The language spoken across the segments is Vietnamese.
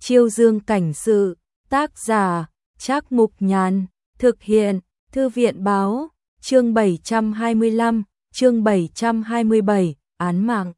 Chiêu Dương cảnh sự, tác giả, Trác Mục Nhàn, thực hiện, Thư viện báo, chương 725, chương 727, án mạng.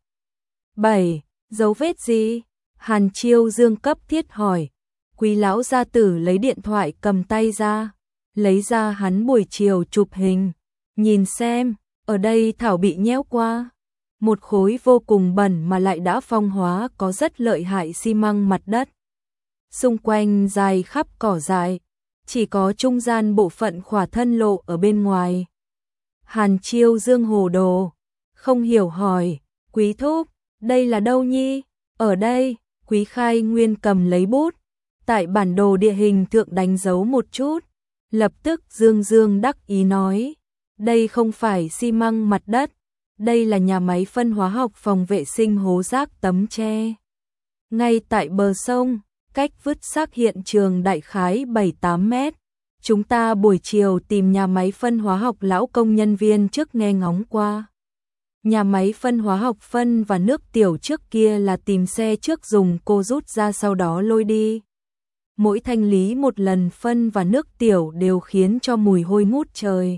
7. Dấu vết gì? Hàn Chiêu Dương cấp thiết hỏi. Quý lão gia tử lấy điện thoại cầm tay ra, lấy ra hắn buổi chiều chụp hình. Nhìn xem, ở đây thảo bị nhéo qua. Một khối vô cùng bẩn mà lại đã phong hóa có rất lợi hại xi măng mặt đất. Xung quanh dài khắp cỏ dại, chỉ có trung gian bộ phận khỏa thân lộ ở bên ngoài. Hàn Chiêu Dương hồ đồ, không hiểu hỏi, Quý thúc, đây là đâu nhi? Ở đây, Quý Khai Nguyên cầm lấy bút, tại bản đồ địa hình thượng đánh dấu một chút, lập tức Dương Dương đắc ý nói, đây không phải xi măng mặt đất, đây là nhà máy phân hóa học phòng vệ sinh hố rác Tấm Tre. Ngay tại bờ sông, cách vứt xác hiện trường đại khái 7-8 mét. Chúng ta buổi chiều tìm nhà máy phân hóa học lão công nhân viên trước nghe ngóng qua. Nhà máy phân hóa học phân và nước tiểu trước kia là tìm xe trước dùng cô rút ra sau đó lôi đi. Mỗi thanh lý một lần phân và nước tiểu đều khiến cho mùi hôi ngút trời.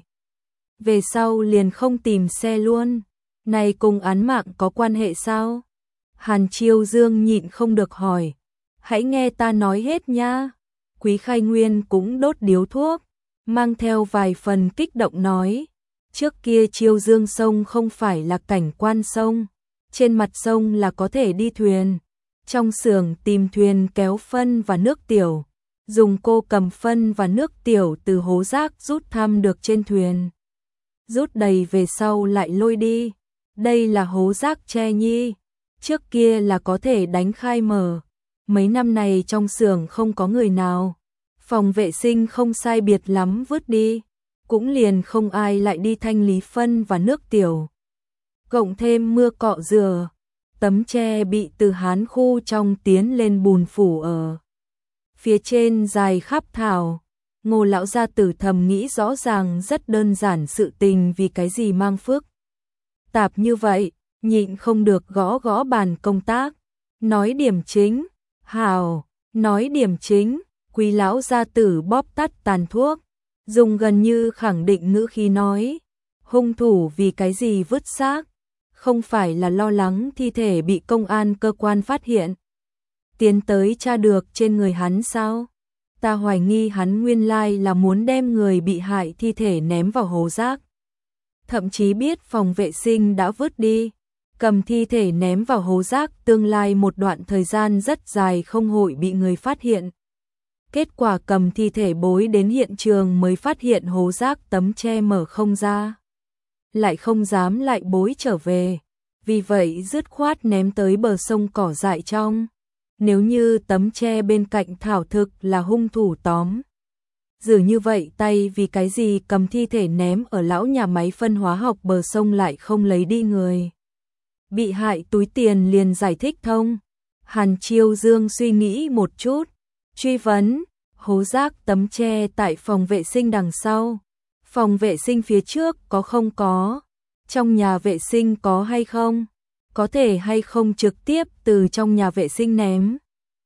Về sau liền không tìm xe luôn. Này cùng án mạng có quan hệ sao? Hàn Chiêu Dương nhịn không được hỏi. Hãy nghe ta nói hết nha. Quý Khai Nguyên cũng đốt điếu thuốc, mang theo vài phần kích động nói. Trước kia Chiêu Dương sông không phải là cảnh quan sông, trên mặt sông là có thể đi thuyền. Trong xưởng tìm thuyền kéo phân và nước tiểu, dùng cô cầm phân và nước tiểu từ hố rác rút thăm được trên thuyền. Rút đầy về sau lại lôi đi. Đây là hố rác Tre nhi, trước kia là có thể đánh khai mở. Mấy năm này trong xưởng không có người nào, phòng vệ sinh không sai biệt lắm vứt đi, cũng liền không ai lại đi thanh lý phân và nước tiểu. Cộng thêm mưa cọ rửa, Tấm Tre bị từ Hán khu trong tiến lên bùn phủ ở. Phía trên dài khắp thảo, Ngô lão gia tử thầm nghĩ rõ ràng rất đơn giản sự tình vì cái gì mang phức tạp như vậy, nhịn không được gõ gõ bàn công tác, nói điểm chính. Hảo, nói điểm chính, Quý lão gia tử bóp tắt tàn thuốc, dùng gần như khẳng định ngữ khí nói, hung thủ vì cái gì vứt xác, không phải là lo lắng thi thể bị công an cơ quan phát hiện, tiến tới tra được trên người hắn sao? Ta hoài nghi hắn nguyên lai là muốn đem người bị hại thi thể ném vào hố rác. Thậm chí biết phòng vệ sinh đã vứt đi, cầm thi thể ném vào hố rác tương lai một đoạn thời gian rất dài không hội bị người phát hiện. Kết quả cầm thi thể bối đến hiện trường mới phát hiện hố rác Tấm Tre mở không ra. Lại không dám lại bối trở về, vì vậy dứt khoát ném tới bờ sông cỏ dại trong. Nếu như Tấm Tre bên cạnh thảo thực là hung thủ tóm giữ như vậy tay vì cái gì cầm thi thể ném ở lão nhà máy phân hóa học bờ sông lại không lấy đi người bị hại túi tiền liền giải thích thông. Hàn Chiêu Dương suy nghĩ một chút, truy vấn, hố rác Tấm Tre tại phòng vệ sinh đằng sau, phòng vệ sinh phía trước có không có, trong nhà vệ sinh có hay không, có thể hay không trực tiếp từ trong nhà vệ sinh ném.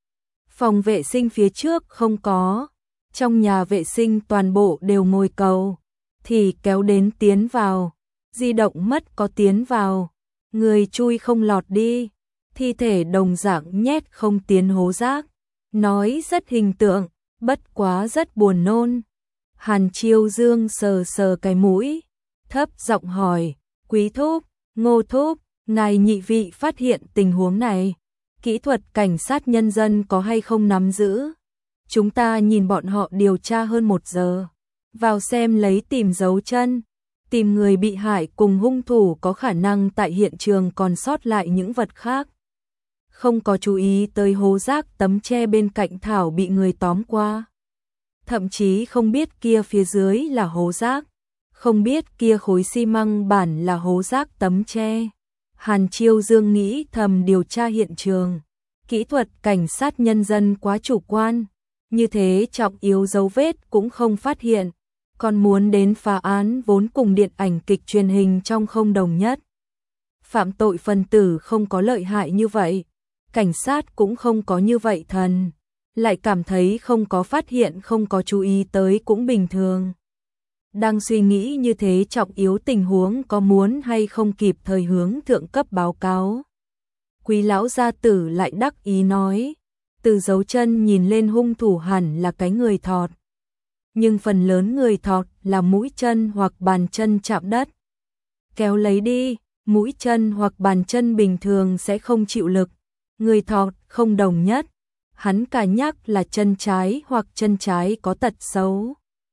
Phòng vệ sinh phía trước không có, trong nhà vệ sinh toàn bộ đều ngồi cầu, thì kéo đến tiến vào, di động mất có tiến vào, người chui không lọt đi, thi thể đồng dạng nhét không tiến hố rác. Nói rất hình tượng, bất quá rất buồn nôn. Hàn Chiêu Dương sờ sờ cái mũi, thấp giọng hỏi, Quý thúc, Ngô thúc, ngài nhị vị phát hiện tình huống này, kỹ thuật cảnh sát nhân dân có hay không nắm giữ? Chúng ta nhìn bọn họ điều tra hơn 1 giờ, vào xem lấy tìm dấu chân, tìm người bị hại cùng hung thủ có khả năng tại hiện trường còn sót lại những vật khác. Không có chú ý tới hố rác Tấm Tre bên cạnh thảo bị người tóm qua. Thậm chí không biết kia phía dưới là hố rác, không biết kia khối xi măng bản là hố rác Tấm Tre. Hàn Chiêu Dương nghĩ thầm điều tra hiện trường, kỹ thuật cảnh sát nhân dân quá chủ quan, như thế trọng yếu dấu vết cũng không phát hiện, còn muốn đến phá án vốn cùng điện ảnh kịch truyền hình trong không đồng nhất. Phạm tội phân tử không có lợi hại như vậy, cảnh sát cũng không có như vậy thần. lại cảm thấy không có phát hiện không có chú ý tới cũng bình thường. Đang suy nghĩ như thế trọng yếu tình huống có muốn hay không kịp thời hướng thượng cấp báo cáo. Quý lão gia tử lại đắc ý nói, từ dấu chân nhìn lên hung thủ hẳn là cái người thọt. Nhưng phần lớn người thọt là mũi chân hoặc bàn chân chạm đất. Kéo lấy đi, mũi chân hoặc bàn chân bình thường sẽ không chịu lực. Người thọt không đồng nhất. Hắn cả nhắc là chân trái hoặc chân trái có tật xấu.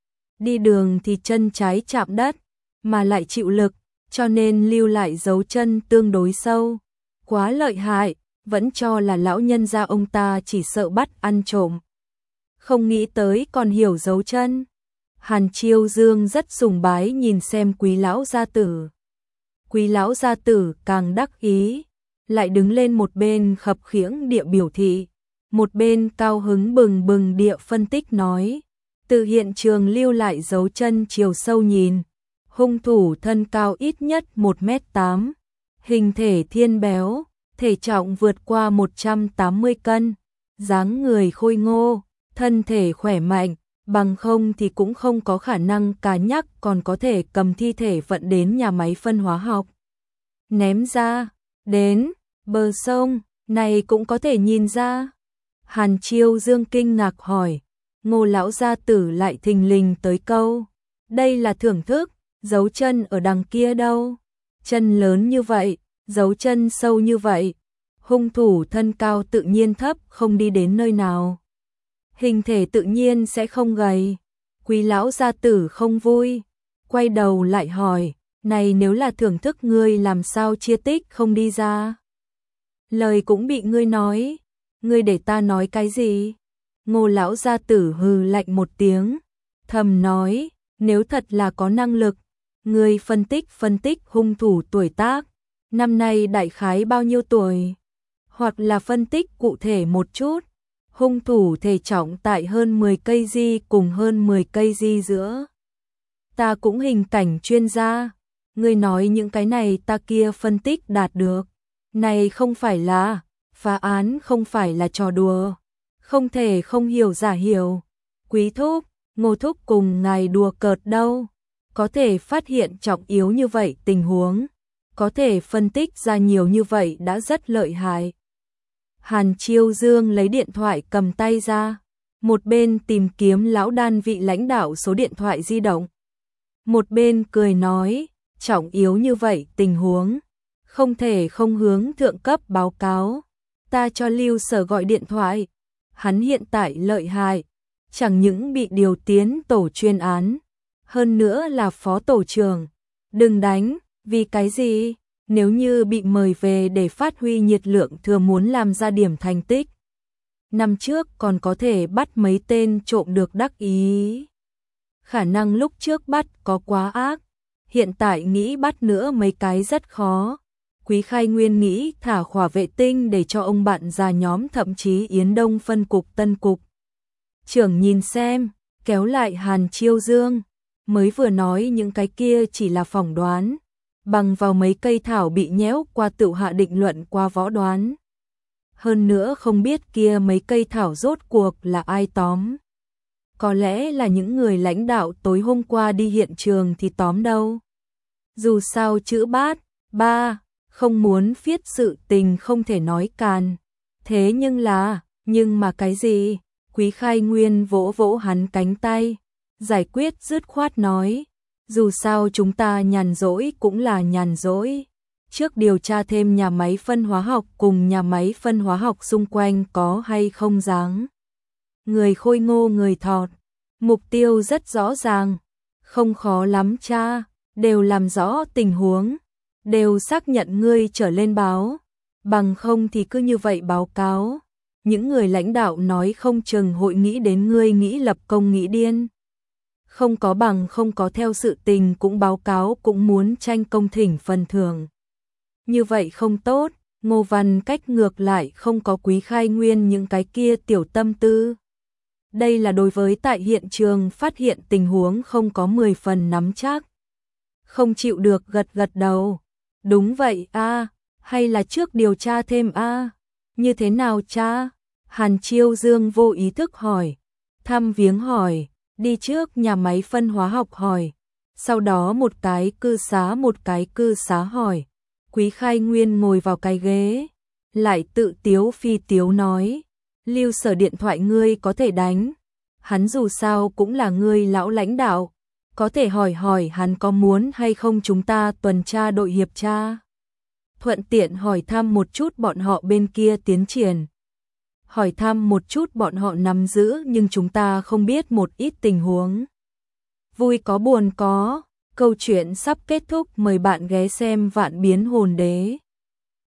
Đi đường thì chân trái chạm đất, mà lại chịu lực, cho nên lưu lại dấu chân tương đối sâu. Quá lợi hại, vẫn cho là lão nhân gia ông ta chỉ sợ bắt ăn trộm. Không nghĩ tới còn hiểu dấu chân. Hàn Chiêu Dương rất sùng bái nhìn xem quý lão gia tử. Quý lão gia tử càng đắc ý, lại đứng lên một bên khập khiễng địa biểu thị, một bên cao hứng bừng bừng địa phân tích nói, từ hiện trường lưu lại dấu chân chiều sâu nhìn, hung thủ thân cao ít nhất 1m8, hình thể thiên béo, thể trọng vượt qua 180 cân, dáng người khôi ngô, thân thể khỏe mạnh, bằng không thì cũng không có khả năng cá nhắc còn có thể cầm thi thể vận đến nhà máy phân hóa học. Ném ra, đến, bờ sông, này cũng có thể nhìn ra. Hàn Chiêu Dương kinh ngạc hỏi, Ngô lão gia tử lại thình lình tới câu, đây là thưởng thức, dấu chân ở đằng kia đâu? Chân lớn như vậy, dấu chân sâu như vậy, hung thủ thân cao tự nhiên thấp không đi đến nơi nào. Hình thể tự nhiên sẽ không gầy. Quý lão gia tử không vui, quay đầu lại hỏi, này nếu là thưởng thức ngươi làm sao chia tích không đi ra? Lời cũng bị ngươi nói, ngươi để ta nói cái gì? Ngô lão gia tử hừ lạnh một tiếng, thầm nói, nếu thật là có năng lực, ngươi phân tích hung thủ tuổi tác, năm nay đại khái bao nhiêu tuổi? Hoặc là phân tích cụ thể một chút, hung thủ thể trọng tại hơn 10 kg cùng hơn 10 kg giữa. Ta cũng hình cảnh chuyên gia, ngươi nói những cái này ta kia phân tích đạt được. Này không phải là, phá án không phải là trò đùa, không thể không hiểu giả hiểu. Quý thúc, Ngô thúc cùng ngài đùa cợt đâu, có thể phát hiện trọng yếu như vậy tình huống, có thể phân tích ra nhiều như vậy đã rất lợi hại. Hàn Chiêu Dương lấy điện thoại cầm tay ra, một bên tìm kiếm lão đan vị lãnh đạo số điện thoại di động, một bên cười nói, trọng yếu như vậy tình huống, không thể không hướng thượng cấp báo cáo, ta cho Lưu Sở gọi điện thoại, hắn hiện tại lợi hại, chẳng những bị điều tiến tổ chuyên án, hơn nữa là phó tổ trưởng, đừng đánh, vì cái gì? Nếu như bị mời về để phát huy nhiệt lượng thừa muốn làm ra điểm thành tích. Năm trước còn có thể bắt mấy tên trộm được đắc ý. Khả năng lúc trước bắt có quá ác, hiện tại nghĩ bắt nữa mấy cái rất khó. Quý Khai Nguyên nghĩ thả khỏa vệ tinh để cho ông bạn già nhóm thậm chí Yến Đông phân cục tân cục. Trưởng nhìn xem, kéo lại Hàn Chiêu Dương, mới vừa nói những cái kia chỉ là phỏng đoán. Bằng vào mấy cây thảo bị nhéo qua tự hạ định luận qua võ đoán. Hơn nữa không biết kia mấy cây thảo rốt cuộc là ai tóm. Có lẽ là những người lãnh đạo tối hôm qua đi hiện trường thì tóm đâu. Dù sao chữ bát, ba, không muốn viết sự tình không thể nói càn. Thế nhưng mà cái gì? Quý Khai Nguyên vỗ vỗ hắn cánh tay, giải quyết dứt khoát nói. Dù sao chúng ta nhàn rỗi cũng là nhàn rỗi. Trước điều tra thêm nhà máy phân hóa học cùng nhà máy phân hóa học xung quanh có hay không dáng. Người khôi ngô người thọt. Mục tiêu rất rõ ràng. Không khó lắm cha. Đều làm rõ tình huống. Đều xác nhận ngươi trở lên báo. Bằng không thì cứ như vậy báo cáo. Những người lãnh đạo nói không chừng hội nghĩ đến ngươi nghĩ lập công nghĩ điên. Không có bằng không có theo sự tình cũng báo cáo cũng muốn tranh công thỉnh phần thưởng. Như vậy không tốt, Ngô Văn Cách ngược lại không có Quý Khai Nguyên những cái kia tiểu tâm tư. Đây là đối với tại hiện trường phát hiện tình huống không có 10 phần nắm chắc. Không chịu được gật gật đầu. Đúng vậy a, hay là trước điều tra thêm a? Như thế nào cha? Hàn Chiêu Dương vô ý thức hỏi, thăm viếng hỏi, đi trước nhà máy phân hóa học hỏi, sau đó một cái cư xá hỏi. Quý Khai Nguyên ngồi vào cái ghế, lại tự tiếu phi tiếu nói, Lưu Sở điện thoại ngươi có thể đánh, hắn dù sao cũng là ngươi lão lãnh đạo, có thể hỏi hỏi hắn có muốn hay không chúng ta tuần tra đội hiệp tra. Thuận tiện hỏi thăm một chút bọn họ bên kia tiến triển. Hỏi thăm một chút bọn họ nắm giữ nhưng chúng ta không biết một ít tình huống. Vui có buồn có, câu chuyện sắp kết thúc, mời bạn ghé xem Vạn Biến Hồn Đế.